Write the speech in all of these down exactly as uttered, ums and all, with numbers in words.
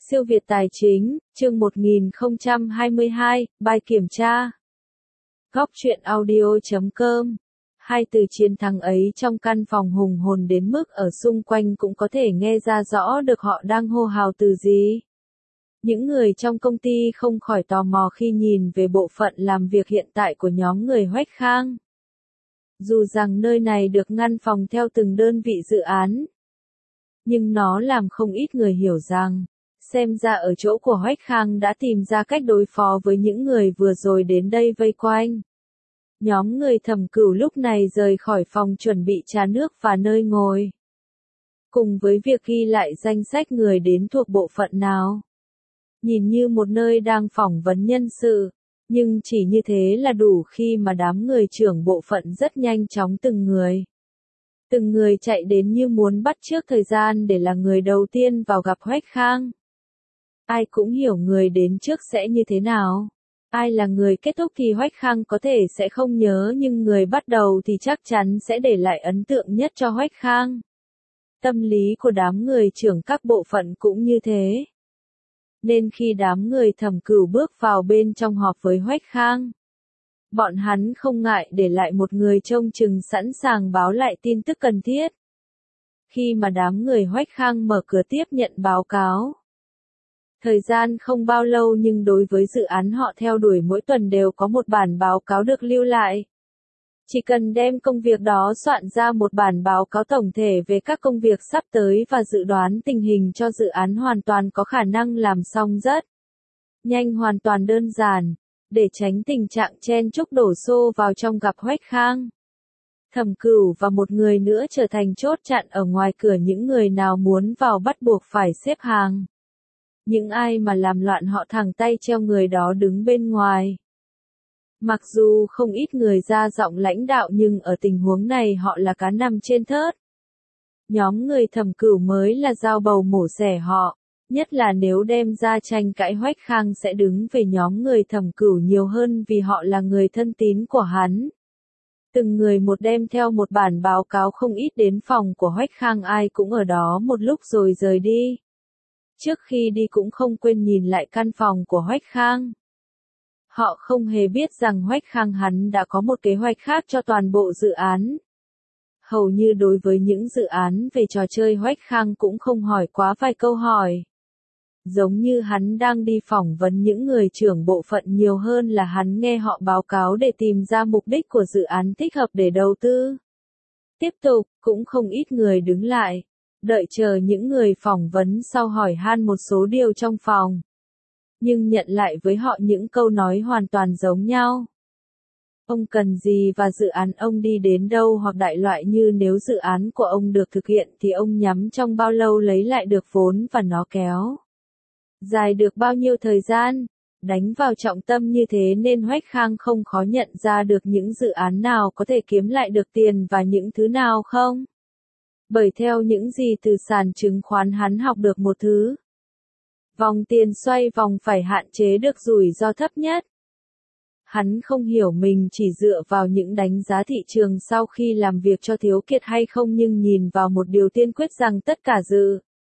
Siêu Việt Tài Chính, chương một nghìn không trăm hai mươi hai, bài kiểm tra. Góc truyện audio chấm com. Hai từ chiến thắng ấy trong căn phòng hùng hồn đến mức ở xung quanh cũng có thể nghe ra rõ được họ đang hô hào từ gì. Những người trong công ty không khỏi tò mò khi nhìn về bộ phận làm việc hiện tại của nhóm người Hoách Khang. Dù rằng nơi này được ngăn phòng theo từng đơn vị dự án, nhưng nó làm không ít người hiểu rằng, xem ra ở chỗ của Hoách Khang đã tìm ra cách đối phó với những người vừa rồi đến đây vây quanh. Nhóm người Thẩm Cửu lúc này rời khỏi phòng chuẩn bị trà nước và nơi ngồi. Cùng với việc ghi lại danh sách người đến thuộc bộ phận nào. Nhìn như một nơi đang phỏng vấn nhân sự, nhưng chỉ như thế là đủ khi mà đám người trưởng bộ phận rất nhanh chóng từng người. Từng người chạy đến như muốn bắt trước thời gian để là người đầu tiên vào gặp Hoách Khang. Ai cũng hiểu người đến trước sẽ như thế nào. Ai là người kết thúc thì Hoách Khang có thể sẽ không nhớ, nhưng người bắt đầu thì chắc chắn sẽ để lại ấn tượng nhất cho Hoách Khang. Tâm lý của đám người trưởng các bộ phận cũng như thế. Nên khi đám người Thẩm Cửu bước vào bên trong họp với Hoách Khang, bọn hắn không ngại để lại một người trông chừng sẵn sàng báo lại tin tức cần thiết. Khi mà đám người Hoách Khang mở cửa tiếp nhận báo cáo, thời gian không bao lâu nhưng đối với dự án họ theo đuổi mỗi tuần đều có một bản báo cáo được lưu lại. Chỉ cần đem công việc đó soạn ra một bản báo cáo tổng thể về các công việc sắp tới và dự đoán tình hình cho dự án hoàn toàn có khả năng làm xong rất nhanh, hoàn toàn đơn giản, để tránh tình trạng chen chúc đổ xô vào trong gặp Hoách Khang. Thẩm Cửu và một người nữa trở thành chốt chặn ở ngoài cửa, những người nào muốn vào bắt buộc phải xếp hàng. Những ai mà làm loạn họ thẳng tay treo người đó đứng bên ngoài. Mặc dù không ít người ra giọng lãnh đạo nhưng ở tình huống này họ là cá nằm trên thớt. Nhóm người Thẩm Cửu mới là dao bầu mổ xẻ họ, nhất là nếu đem ra tranh cãi Hoách Khang sẽ đứng về nhóm người Thẩm Cửu nhiều hơn vì họ là người thân tín của hắn. Từng người một đem theo một bản báo cáo không ít đến phòng của Hoách Khang, ai cũng ở đó một lúc rồi rời đi. Trước khi đi cũng không quên nhìn lại căn phòng của Hoách Khang. Họ không hề biết rằng Hoách Khang hắn đã có một kế hoạch khác cho toàn bộ dự án. Hầu như đối với những dự án về trò chơi Hoách Khang cũng không hỏi quá vài câu hỏi. Giống như hắn đang đi phỏng vấn những người trưởng bộ phận nhiều hơn là hắn nghe họ báo cáo để tìm ra mục đích của dự án thích hợp để đầu tư. Tiếp tục, cũng không ít người đứng lại, đợi chờ những người phỏng vấn sau hỏi han một số điều trong phòng. Nhưng nhận lại với họ những câu nói hoàn toàn giống nhau. Ông cần gì và dự án ông đi đến đâu, hoặc đại loại như nếu dự án của ông được thực hiện thì ông nhắm trong bao lâu lấy lại được vốn và nó kéo dài được bao nhiêu thời gian. Đánh vào trọng tâm như thế nên Hoách Khang không khó nhận ra được những dự án nào có thể kiếm lại được tiền và những thứ nào không. Bởi theo những gì từ sàn chứng khoán hắn học được một thứ. Vòng tiền xoay vòng phải hạn chế được rủi ro thấp nhất. Hắn không hiểu mình chỉ dựa vào những đánh giá thị trường sau khi làm việc cho thiếu kiệt hay không, nhưng nhìn vào một điều tiên quyết rằng tất cả dự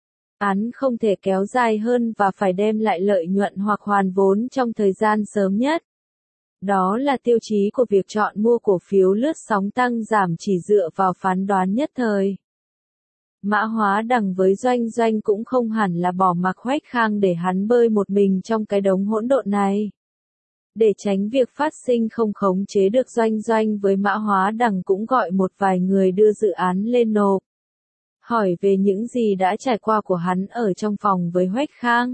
án không thể kéo dài hơn và phải đem lại lợi nhuận hoặc hoàn vốn trong thời gian sớm nhất. Đó là tiêu chí của việc chọn mua cổ phiếu lướt sóng tăng giảm chỉ dựa vào phán đoán nhất thời. Mã Hóa Đằng với Doanh Doanh cũng không hẳn là bỏ mặc Hoách Khang để hắn bơi một mình trong cái đống hỗn độn này. Để tránh việc phát sinh không khống chế được, Doanh Doanh với Mã Hóa Đằng cũng gọi một vài người đưa dự án lên nộp. Hỏi về những gì đã trải qua của hắn ở trong phòng với Hoách Khang.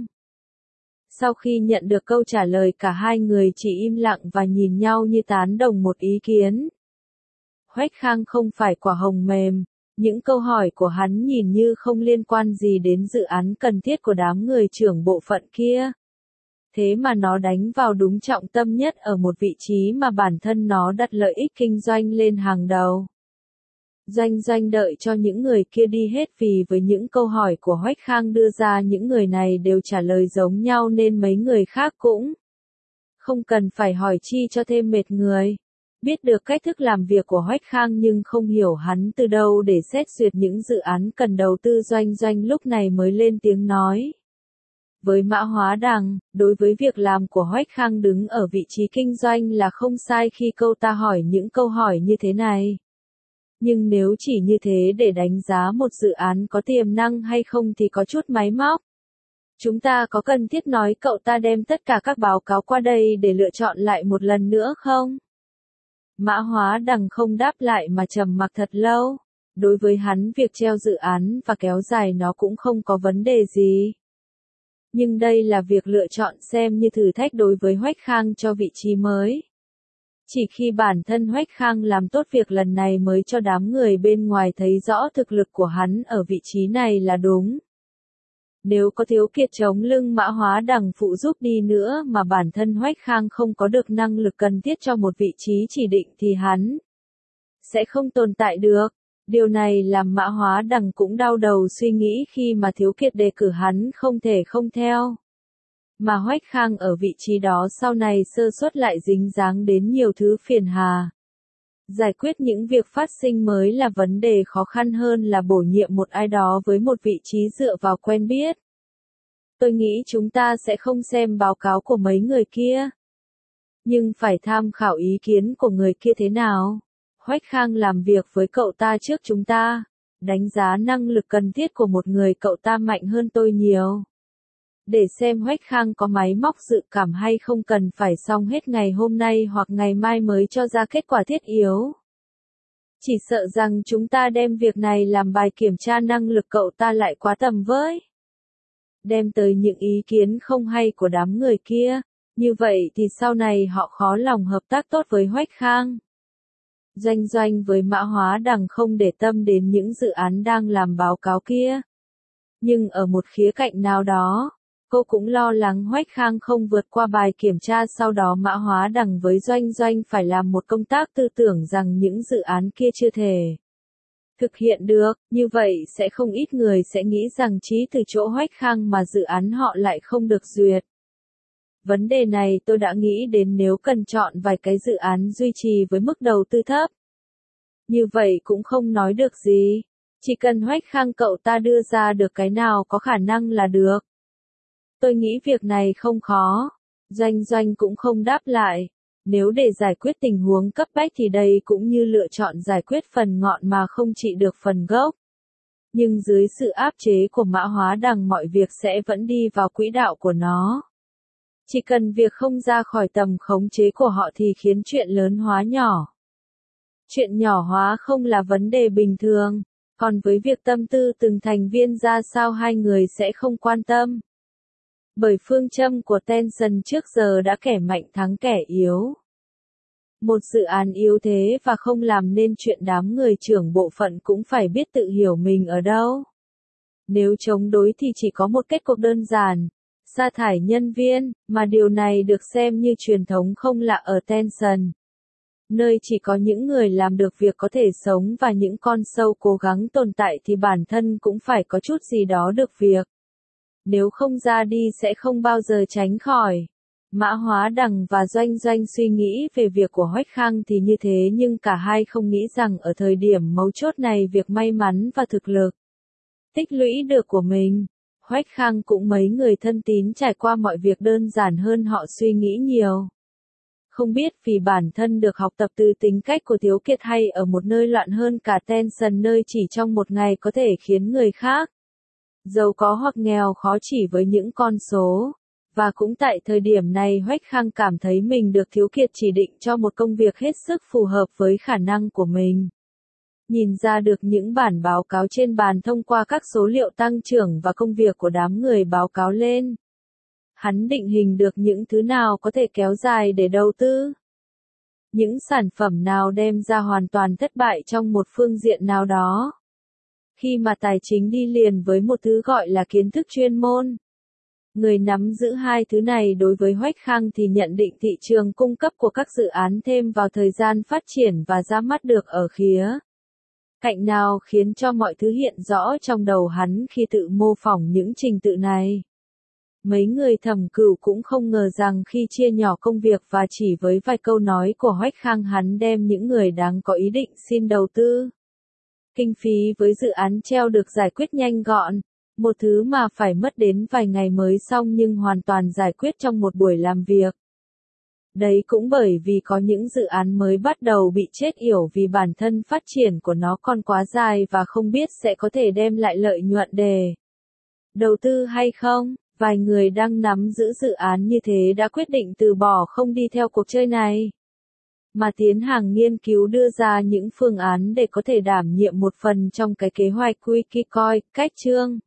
Sau khi nhận được câu trả lời, cả hai người chỉ im lặng và nhìn nhau như tán đồng một ý kiến. Hoách Khang không phải quả hồng mềm. Những câu hỏi của hắn nhìn như không liên quan gì đến dự án cần thiết của đám người trưởng bộ phận kia. Thế mà nó đánh vào đúng trọng tâm nhất ở một vị trí mà bản thân nó đặt lợi ích kinh doanh lên hàng đầu. Doanh Doanh đợi cho những người kia đi hết vì với những câu hỏi của Hoách Khang đưa ra những người này đều trả lời giống nhau nên mấy người khác cũng không cần phải hỏi chi cho thêm mệt người. Biết được cách thức làm việc của Hoách Khang nhưng không hiểu hắn từ đâu để xét duyệt những dự án cần đầu tư, Doanh Doanh lúc này mới lên tiếng nói. Với Mã Hóa Đằng, đối với việc làm của Hoách Khang đứng ở vị trí kinh doanh là không sai khi câu ta hỏi những câu hỏi như thế này. Nhưng nếu chỉ như thế để đánh giá một dự án có tiềm năng hay không thì có chút máy móc. Chúng ta có cần thiết nói cậu ta đem tất cả các báo cáo qua đây để lựa chọn lại một lần nữa không? Mã Hóa Đằng không đáp lại mà trầm mặc thật lâu. Đối với hắn việc treo dự án và kéo dài nó cũng không có vấn đề gì. Nhưng đây là việc lựa chọn xem như thử thách đối với Hoách Khang cho vị trí mới. Chỉ khi bản thân Hoách Khang làm tốt việc lần này mới cho đám người bên ngoài thấy rõ thực lực của hắn ở vị trí này là đúng. Nếu có Thiếu Kiệt chống lưng Mã Hóa Đằng phụ giúp đi nữa mà bản thân Hoách Khang không có được năng lực cần thiết cho một vị trí chỉ định thì hắn sẽ không tồn tại được. Điều này làm Mã Hóa Đằng cũng đau đầu suy nghĩ khi mà Thiếu Kiệt đề cử hắn không thể không theo. Mà Hoách Khang ở vị trí đó sau này sơ suất lại dính dáng đến nhiều thứ phiền hà. Giải quyết những việc phát sinh mới là vấn đề khó khăn hơn là bổ nhiệm một ai đó với một vị trí dựa vào quen biết. Tôi nghĩ chúng ta sẽ không xem báo cáo của mấy người kia. Nhưng phải tham khảo ý kiến của người kia thế nào. Hoách Khang làm việc với cậu ta trước chúng ta. Đánh giá năng lực cần thiết của một người cậu ta mạnh hơn tôi nhiều. Để xem Hoách Khang có máy móc dự cảm hay không cần phải xong hết ngày hôm nay hoặc ngày mai mới cho ra kết quả thiết yếu. Chỉ sợ rằng chúng ta đem việc này làm bài kiểm tra năng lực cậu ta lại quá tầm với. Đem tới những ý kiến không hay của đám người kia, như vậy thì sau này họ khó lòng hợp tác tốt với Hoách Khang. Doanh Doanh với Mã Hóa Đằng không để tâm đến những dự án đang làm báo cáo kia. Nhưng ở một khía cạnh nào đó, cô cũng lo lắng Hoách Khang không vượt qua bài kiểm tra, sau đó Mã Hóa Đằng với Doanh Doanh phải làm một công tác tư tưởng rằng những dự án kia chưa thể thực hiện được, như vậy sẽ không ít người sẽ nghĩ rằng trí từ chỗ Hoách Khang mà dự án họ lại không được duyệt. Vấn đề này tôi đã nghĩ đến nếu cần chọn vài cái dự án duy trì với mức đầu tư thấp. Như vậy cũng không nói được gì, chỉ cần Hoách Khang cậu ta đưa ra được cái nào có khả năng là được. Tôi nghĩ việc này không khó. Doanh Doanh cũng không đáp lại. Nếu để giải quyết tình huống cấp bách thì đây cũng như lựa chọn giải quyết phần ngọn mà không trị được phần gốc. Nhưng dưới sự áp chế của Mã Hóa Đằng mọi việc sẽ vẫn đi vào quỹ đạo của nó. Chỉ cần việc không ra khỏi tầm khống chế của họ thì khiến chuyện lớn hóa nhỏ. Chuyện nhỏ hóa không là vấn đề bình thường, còn với việc tâm tư từng thành viên ra sao hai người sẽ không quan tâm. Bởi phương châm của Tencent trước giờ đã kẻ mạnh thắng kẻ yếu. Một dự án yếu thế và không làm nên chuyện đám người trưởng bộ phận cũng phải biết tự hiểu mình ở đâu. Nếu chống đối thì chỉ có một kết cục đơn giản, sa thải nhân viên, mà điều này được xem như truyền thống không lạ ở Tencent. Nơi chỉ có những người làm được việc có thể sống và những con sâu cố gắng tồn tại thì bản thân cũng phải có chút gì đó được việc. Nếu không ra đi sẽ không bao giờ tránh khỏi. Mã Hóa Đằng và Doanh Doanh suy nghĩ về việc của Hoách Khang thì như thế, nhưng cả hai không nghĩ rằng ở thời điểm mấu chốt này việc may mắn và thực lực tích lũy được của mình. Hoách Khang cũng mấy người thân tín trải qua mọi việc đơn giản hơn họ suy nghĩ nhiều. Không biết vì bản thân được học tập từ tính cách của Thiếu Kiệt hay ở một nơi loạn hơn cả Tencent nơi chỉ trong một ngày có thể khiến người khác giàu có hoặc nghèo khó chỉ với những con số. Và cũng tại thời điểm này Hoách Khang cảm thấy mình được Thiếu Kiệt chỉ định cho một công việc hết sức phù hợp với khả năng của mình. Nhìn ra được những bản báo cáo trên bàn thông qua các số liệu tăng trưởng và công việc của đám người báo cáo lên. Hắn định hình được những thứ nào có thể kéo dài để đầu tư. Những sản phẩm nào đem ra hoàn toàn thất bại trong một phương diện nào đó. Khi mà tài chính đi liền với một thứ gọi là kiến thức chuyên môn. Người nắm giữ hai thứ này đối với Hoách Khang thì nhận định thị trường cung cấp của các dự án thêm vào thời gian phát triển và ra mắt được ở khía cạnh nào khiến cho mọi thứ hiện rõ trong đầu hắn khi tự mô phỏng những trình tự này. Mấy người Thẩm Cửu cũng không ngờ rằng khi chia nhỏ công việc và chỉ với vài câu nói của Hoách Khang hắn đem những người đáng có ý định xin đầu tư kinh phí với dự án treo được giải quyết nhanh gọn. Một thứ mà phải mất đến vài ngày mới xong nhưng hoàn toàn giải quyết trong một buổi làm việc. Đấy cũng bởi vì có những dự án mới bắt đầu bị chết yểu vì bản thân phát triển của nó còn quá dài và không biết sẽ có thể đem lại lợi nhuận để đầu tư hay không. Vài người đang nắm giữ dự án như thế đã quyết định từ bỏ không đi theo cuộc chơi này, mà tiến hành nghiên cứu đưa ra những phương án để có thể đảm nhiệm một phần trong cái kế hoạch Wikicoin. Cách chương